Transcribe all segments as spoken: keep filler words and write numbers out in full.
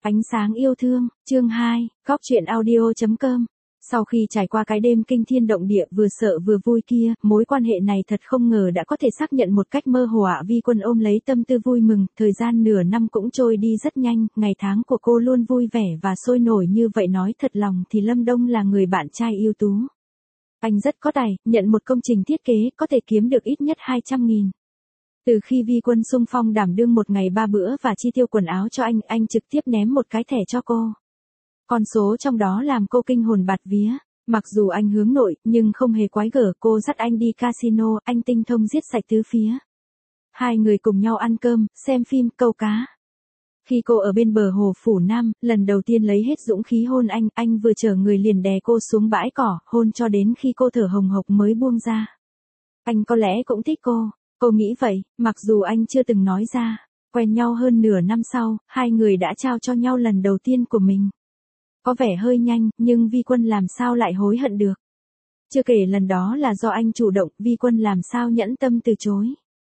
Ánh sáng yêu thương, chương hai, góc truyện audio chấm com. Sau khi trải qua cái đêm kinh thiên động địa vừa sợ vừa vui kia, mối quan hệ này thật không ngờ đã có thể xác nhận một cách mơ hồ ạ. Vi Quân ôm lấy tâm tư vui mừng, thời gian nửa năm cũng trôi đi rất nhanh, ngày tháng của cô luôn vui vẻ và sôi nổi như vậy. Nói thật lòng thì Lâm Đông là người bạn trai ưu tú. Anh rất có tài, nhận một công trình thiết kế có thể kiếm được ít nhất hai trăm nghìn. Từ khi Vi Quân xung phong đảm đương một ngày ba bữa và chi tiêu quần áo cho anh, anh trực tiếp ném một cái thẻ cho cô. Con số trong đó làm cô kinh hồn bạt vía. Mặc dù anh hướng nội, nhưng không hề quái gở, cô dắt anh đi casino, anh tinh thông giết sạch tứ phía. Hai người cùng nhau ăn cơm, xem phim, câu cá. Khi cô ở bên bờ hồ Phủ Nam, lần đầu tiên lấy hết dũng khí hôn anh, anh vừa chở người liền đè cô xuống bãi cỏ, hôn cho đến khi cô thở hồng hộc mới buông ra. Anh có lẽ cũng thích cô. Cô nghĩ vậy, mặc dù anh chưa từng nói ra. Quen nhau hơn nửa năm sau, hai người đã trao cho nhau lần đầu tiên của mình. Có vẻ hơi nhanh, nhưng Vi Quân làm sao lại hối hận được. Chưa kể lần đó là do anh chủ động, Vi Quân làm sao nhẫn tâm từ chối.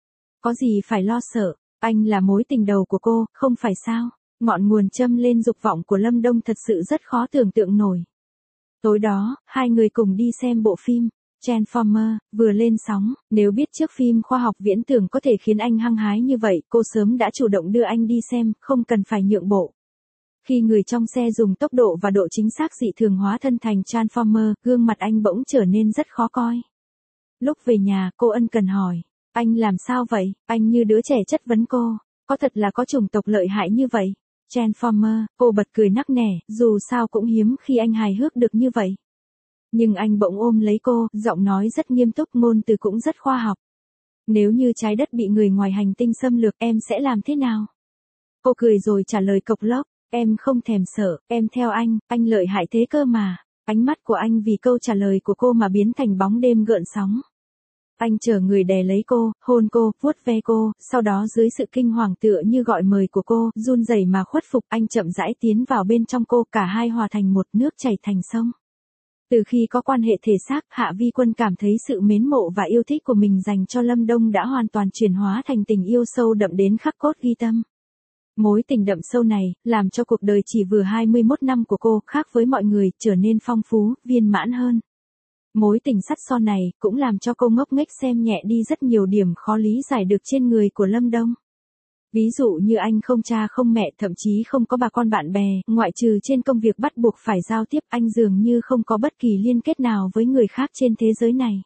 Có gì phải lo sợ, anh là mối tình đầu của cô, không phải sao. Ngọn nguồn châm lên dục vọng của Lâm Đông thật sự rất khó tưởng tượng nổi. Tối đó, hai người cùng đi xem bộ phim Transformer, vừa lên sóng. Nếu biết trước phim khoa học viễn tưởng có thể khiến anh hăng hái như vậy, cô sớm đã chủ động đưa anh đi xem, không cần phải nhượng bộ. Khi người trong xe dùng tốc độ và độ chính xác dị thường hóa thân thành Transformer, gương mặt anh bỗng trở nên rất khó coi. Lúc về nhà, cô ân cần hỏi, anh làm sao vậy? Anh như đứa trẻ chất vấn cô, có thật là có chủng tộc lợi hại như vậy? Transformer, cô bật cười nắc nẻ, dù sao cũng hiếm khi anh hài hước được như vậy. Nhưng anh bỗng ôm lấy cô, giọng nói rất nghiêm túc, ngôn từ cũng rất khoa học. Nếu như trái đất bị người ngoài hành tinh xâm lược, em sẽ làm thế nào? Cô cười rồi trả lời cộc lốc, em không thèm sợ, em theo anh, anh lợi hại thế cơ mà. Ánh mắt của anh vì câu trả lời của cô mà biến thành bóng đêm gợn sóng. Anh chở người đè lấy cô, hôn cô, vuốt ve cô, sau đó dưới sự kinh hoàng tựa như gọi mời của cô, run rẩy mà khuất phục, anh chậm rãi tiến vào bên trong cô, cả hai hòa thành một, nước chảy thành sông. Từ khi có quan hệ thể xác, Hạ Vi Quân cảm thấy sự mến mộ và yêu thích của mình dành cho Lâm Đông đã hoàn toàn chuyển hóa thành tình yêu sâu đậm đến khắc cốt ghi tâm. Mối tình đậm sâu này, làm cho cuộc đời chỉ vừa hai mươi mốt năm của cô, khác với mọi người, trở nên phong phú, viên mãn hơn. Mối tình sắt son này, cũng làm cho cô ngốc nghếch xem nhẹ đi rất nhiều điểm khó lý giải được trên người của Lâm Đông. Ví dụ như anh không cha không mẹ, thậm chí không có bà con bạn bè, ngoại trừ trên công việc bắt buộc phải giao tiếp, anh dường như không có bất kỳ liên kết nào với người khác trên thế giới này.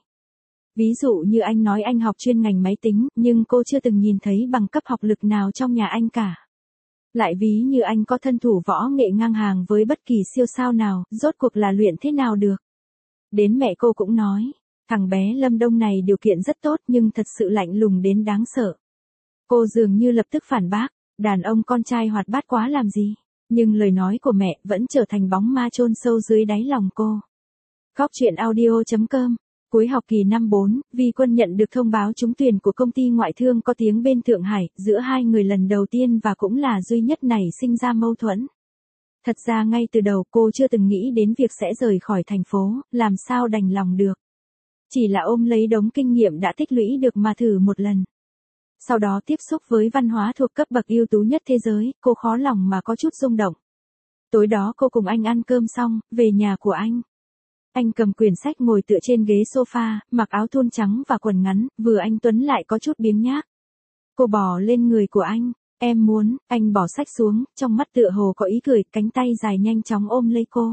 Ví dụ như anh nói anh học chuyên ngành máy tính, nhưng cô chưa từng nhìn thấy bằng cấp học lực nào trong nhà anh cả. Lại ví như anh có thân thủ võ nghệ ngang hàng với bất kỳ siêu sao nào, rốt cuộc là luyện thế nào được. Đến mẹ cô cũng nói, thằng bé Lâm Đông này điều kiện rất tốt nhưng thật sự lạnh lùng đến đáng sợ. Cô dường như lập tức phản bác, đàn ông con trai hoạt bát quá làm gì. Nhưng lời nói của mẹ vẫn trở thành bóng ma chôn sâu dưới đáy lòng cô. Góc truyện audio chấm com. Cuối học kỳ năm bốn, Vi Quân nhận được thông báo trúng tuyển của công ty ngoại thương có tiếng bên Thượng Hải, giữa hai người lần đầu tiên và cũng là duy nhất nảy sinh ra mâu thuẫn. Thật ra ngay từ đầu cô chưa từng nghĩ đến việc sẽ rời khỏi thành phố, làm sao đành lòng được. Chỉ là ôm lấy đống kinh nghiệm đã tích lũy được mà thử một lần. Sau đó tiếp xúc với văn hóa thuộc cấp bậc ưu tú nhất thế giới, cô khó lòng mà có chút rung động. Tối đó cô cùng anh ăn cơm xong, về nhà của anh. Anh cầm quyển sách ngồi tựa trên ghế sofa, mặc áo thun trắng và quần ngắn, vừa anh tuấn lại có chút biếng nhác. Cô bò lên người của anh, em muốn, anh bỏ sách xuống, trong mắt tựa hồ có ý cười, cánh tay dài nhanh chóng ôm lấy cô.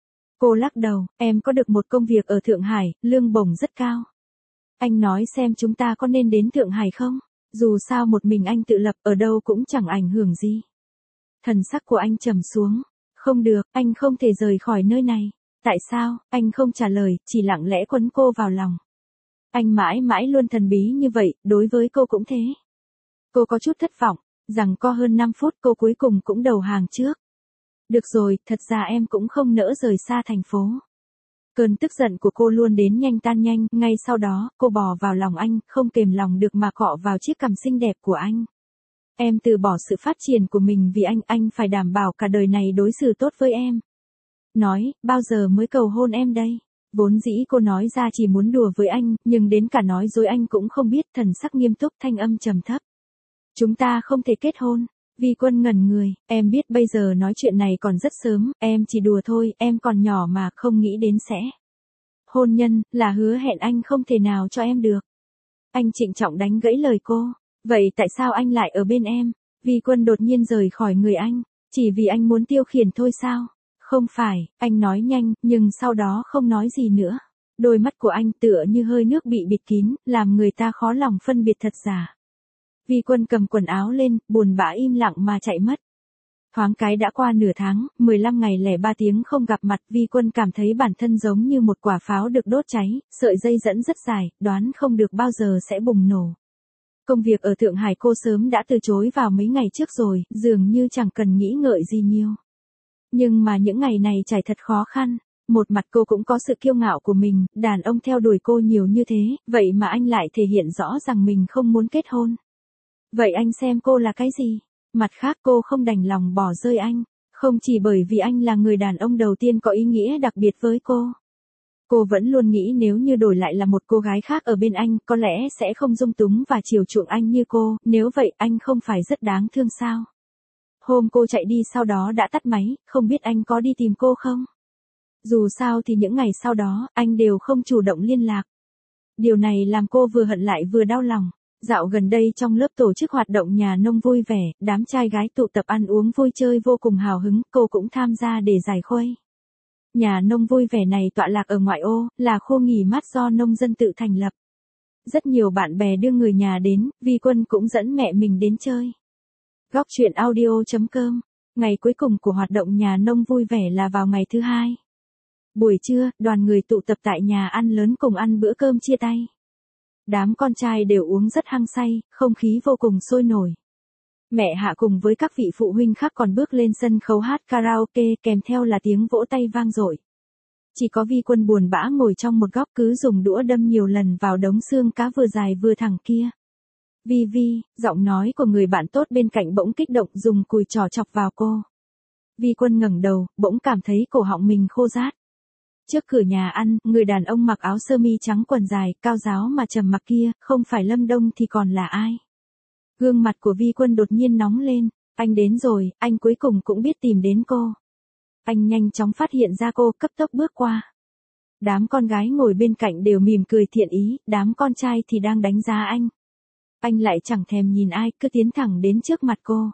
Cô lắc đầu, em có được một công việc ở Thượng Hải, lương bổng rất cao. Anh nói xem chúng ta có nên đến Thượng Hải không? Dù sao một mình anh tự lập, ở đâu cũng chẳng ảnh hưởng gì. Thần sắc của anh trầm xuống, không được, anh không thể rời khỏi nơi này. Tại sao? Anh không trả lời, chỉ lặng lẽ quấn cô vào lòng. Anh mãi mãi luôn thần bí như vậy, đối với cô cũng thế. Cô có chút thất vọng, rằng co hơn năm phút cô cuối cùng cũng đầu hàng trước. Được rồi, thật ra em cũng không nỡ rời xa thành phố. Cơn tức giận của cô luôn đến nhanh tan nhanh, ngay sau đó, cô bò vào lòng anh, không kềm lòng được mà cọ vào chiếc cằm xinh đẹp của anh. Em từ bỏ sự phát triển của mình vì anh, anh phải đảm bảo cả đời này đối xử tốt với em. Nói, bao giờ mới cầu hôn em đây? Vốn dĩ cô nói ra chỉ muốn đùa với anh, nhưng đến cả nói dối anh cũng không biết, thần sắc nghiêm túc, thanh âm trầm thấp. Chúng ta không thể kết hôn. Vi Quân ngẩn người, em biết bây giờ nói chuyện này còn rất sớm, em chỉ đùa thôi, em còn nhỏ mà không nghĩ đến sẽ. Hôn nhân, là hứa hẹn anh không thể nào cho em được. Anh trịnh trọng đánh gãy lời cô. Vậy tại sao anh lại ở bên em? Vi Quân đột nhiên rời khỏi người anh. Chỉ vì anh muốn tiêu khiển thôi sao? Không phải, anh nói nhanh, nhưng sau đó không nói gì nữa. Đôi mắt của anh tựa như hơi nước bị bịt kín, làm người ta khó lòng phân biệt thật giả. Vi Quân cầm quần áo lên, buồn bã im lặng mà chạy mất. Thoáng cái đã qua nửa tháng, mười lăm ngày lẻ ba tiếng không gặp mặt, Vi Quân cảm thấy bản thân giống như một quả pháo được đốt cháy, sợi dây dẫn rất dài, đoán không được bao giờ sẽ bùng nổ. Công việc ở Thượng Hải cô sớm đã từ chối vào mấy ngày trước rồi, dường như chẳng cần nghĩ ngợi gì nhiều. Nhưng mà những ngày này trải thật khó khăn. Một mặt cô cũng có sự kiêu ngạo của mình, đàn ông theo đuổi cô nhiều như thế, vậy mà anh lại thể hiện rõ rằng mình không muốn kết hôn. Vậy anh xem cô là cái gì? Mặt khác cô không đành lòng bỏ rơi anh, không chỉ bởi vì anh là người đàn ông đầu tiên có ý nghĩa đặc biệt với cô. Cô vẫn luôn nghĩ nếu như đổi lại là một cô gái khác ở bên anh, có lẽ sẽ không dung túng và chiều chuộng anh như cô, nếu vậy anh không phải rất đáng thương sao? Hôm cô chạy đi sau đó đã tắt máy, không biết anh có đi tìm cô không? Dù sao thì những ngày sau đó, anh đều không chủ động liên lạc. Điều này làm cô vừa hận lại vừa đau lòng. Dạo gần đây trong lớp tổ chức hoạt động nhà nông vui vẻ, đám trai gái tụ tập ăn uống vui chơi vô cùng hào hứng, cô cũng tham gia để giải khuây. Nhà nông vui vẻ này tọa lạc ở ngoại ô, là khu nghỉ mát do nông dân tự thành lập. Rất nhiều bạn bè đưa người nhà đến, Vi Quân cũng dẫn mẹ mình đến chơi. Góc truyện audio chấm com. Ngày cuối cùng của hoạt động nhà nông vui vẻ là vào ngày thứ hai. Buổi trưa, đoàn người tụ tập tại nhà ăn lớn cùng ăn bữa cơm chia tay. Đám con trai đều uống rất hăng say, không khí vô cùng sôi nổi. Mẹ Hạ cùng với các vị phụ huynh khác còn bước lên sân khấu hát karaoke kèm theo là tiếng vỗ tay vang dội. Chỉ có Vi Quân buồn bã ngồi trong một góc cứ dùng đũa đâm nhiều lần vào đống xương cá vừa dài vừa thẳng kia. Vi Vi, giọng nói của người bạn tốt bên cạnh bỗng kích động dùng cùi trò chọc vào cô. Vi Quân ngẩng đầu, bỗng cảm thấy cổ họng mình khô rát. Trước cửa nhà ăn, người đàn ông mặc áo sơ mi trắng quần dài, cao ráo mà trầm mặc kia, không phải Lâm Đông thì còn là ai? Gương mặt của Vi Quân đột nhiên nóng lên, anh đến rồi, anh cuối cùng cũng biết tìm đến cô. Anh nhanh chóng phát hiện ra cô, cấp tốc bước qua. Đám con gái ngồi bên cạnh đều mỉm cười thiện ý, đám con trai thì đang đánh giá anh. Anh lại chẳng thèm nhìn ai, cứ tiến thẳng đến trước mặt cô.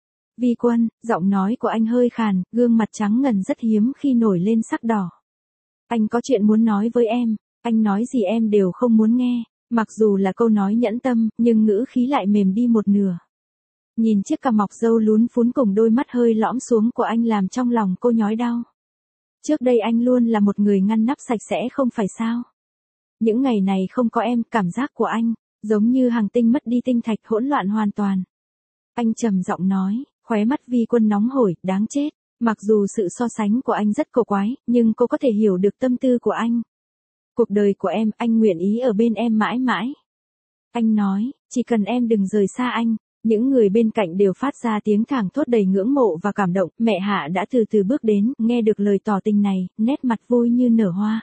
Vi Quân, giọng nói của anh hơi khàn, gương mặt trắng ngần rất hiếm khi nổi lên sắc đỏ. Anh có chuyện muốn nói với em, anh nói gì em đều không muốn nghe, mặc dù là câu nói nhẫn tâm, nhưng ngữ khí lại mềm đi một nửa. Nhìn chiếc cằm mọc râu lún phún cùng đôi mắt hơi lõm xuống của anh làm trong lòng cô nhói đau. Trước đây anh luôn là một người ngăn nắp sạch sẽ không phải sao? Những ngày này không có em, cảm giác của anh, giống như hàng tinh mất đi tinh thạch hỗn loạn hoàn toàn. Anh trầm giọng nói, khóe mắt Vi Quân nóng hổi, đáng chết. Mặc dù sự so sánh của anh rất cổ quái, nhưng cô có thể hiểu được tâm tư của anh. Cuộc đời của em, anh nguyện ý ở bên em mãi mãi. Anh nói, chỉ cần em đừng rời xa anh. Những người bên cạnh đều phát ra tiếng thảng thốt đầy ngưỡng mộ và cảm động. Mẹ Hạ đã từ từ bước đến, nghe được lời tỏ tình này, nét mặt vui như nở hoa.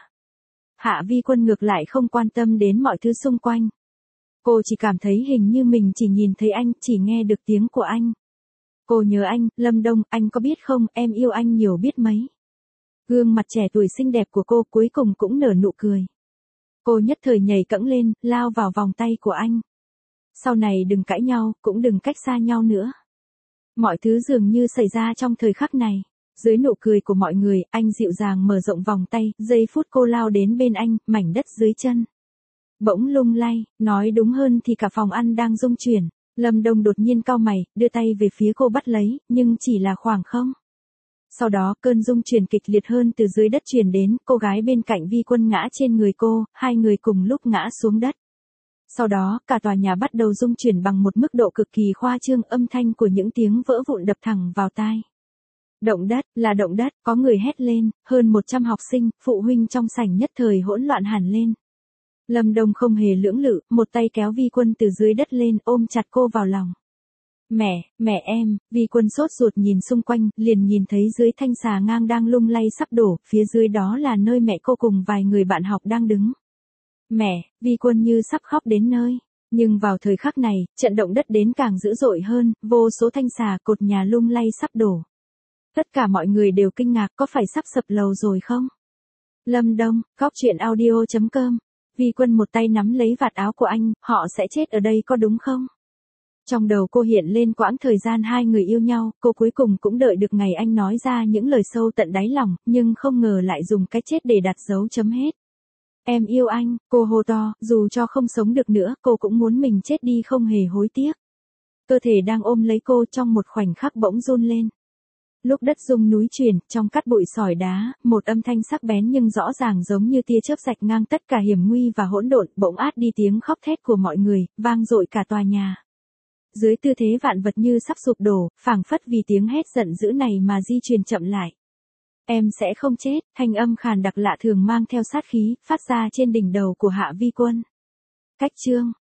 Hạ Vi Quân ngược lại không quan tâm đến mọi thứ xung quanh. Cô chỉ cảm thấy hình như mình chỉ nhìn thấy anh, chỉ nghe được tiếng của anh. Cô nhớ anh, Lâm Đông, anh có biết không, em yêu anh nhiều biết mấy. Gương mặt trẻ tuổi xinh đẹp của cô cuối cùng cũng nở nụ cười. Cô nhất thời nhảy cẫng lên, lao vào vòng tay của anh. Sau này đừng cãi nhau, cũng đừng cách xa nhau nữa. Mọi thứ dường như xảy ra trong thời khắc này. Dưới nụ cười của mọi người, anh dịu dàng mở rộng vòng tay, giây phút cô lao đến bên anh, mảnh đất dưới chân bỗng lung lay, nói đúng hơn thì cả phòng ăn đang rung chuyển. Lâm Đông đột nhiên cau mày, đưa tay về phía cô bắt lấy, nhưng chỉ là khoảng không. Sau đó cơn rung chuyển kịch liệt hơn từ dưới đất truyền đến, cô gái bên cạnh Vi Quân ngã trên người cô, hai người cùng lúc ngã xuống đất. Sau đó, cả tòa nhà bắt đầu rung chuyển bằng một mức độ cực kỳ khoa trương, âm thanh của những tiếng vỡ vụn đập thẳng vào tai. Động đất, là động đất, có người hét lên, hơn một trăm học sinh, phụ huynh trong sảnh nhất thời hỗn loạn hẳn lên. Lâm Đông không hề lưỡng lự, một tay kéo Vi Quân từ dưới đất lên, ôm chặt cô vào lòng. Mẹ, mẹ em, Vi Quân sốt ruột nhìn xung quanh, liền nhìn thấy dưới thanh xà ngang đang lung lay sắp đổ, phía dưới đó là nơi mẹ cô cùng vài người bạn học đang đứng. Mẹ, Vi Quân như sắp khóc đến nơi. Nhưng vào thời khắc này, trận động đất đến càng dữ dội hơn, vô số thanh xà cột nhà lung lay sắp đổ. Tất cả mọi người đều kinh ngạc, có phải sắp sập lầu rồi không? Lâm Đông, Góc Chuyện Audio chấm com. Vi Quân một tay nắm lấy vạt áo của anh, họ sẽ chết ở đây có đúng không? Trong đầu cô hiện lên quãng thời gian hai người yêu nhau, cô cuối cùng cũng đợi được ngày anh nói ra những lời sâu tận đáy lòng, nhưng không ngờ lại dùng cái chết để đặt dấu chấm hết. Em yêu anh, cô hô to, dù cho không sống được nữa, cô cũng muốn mình chết đi không hề hối tiếc. Cơ thể đang ôm lấy cô trong một khoảnh khắc bỗng run lên. Lúc đất rung núi chuyển, trong cát bụi sỏi đá, một âm thanh sắc bén nhưng rõ ràng giống như tia chớp rạch ngang tất cả hiểm nguy và hỗn độn, bỗng át đi tiếng khóc thét của mọi người, vang dội cả tòa nhà. Dưới tư thế vạn vật như sắp sụp đổ, phảng phất vì tiếng hét giận dữ này mà di truyền chậm lại. Em sẽ không chết, thanh âm khàn đặc lạ thường mang theo sát khí, phát ra trên đỉnh đầu của Hạ Vi Quân. Cách chương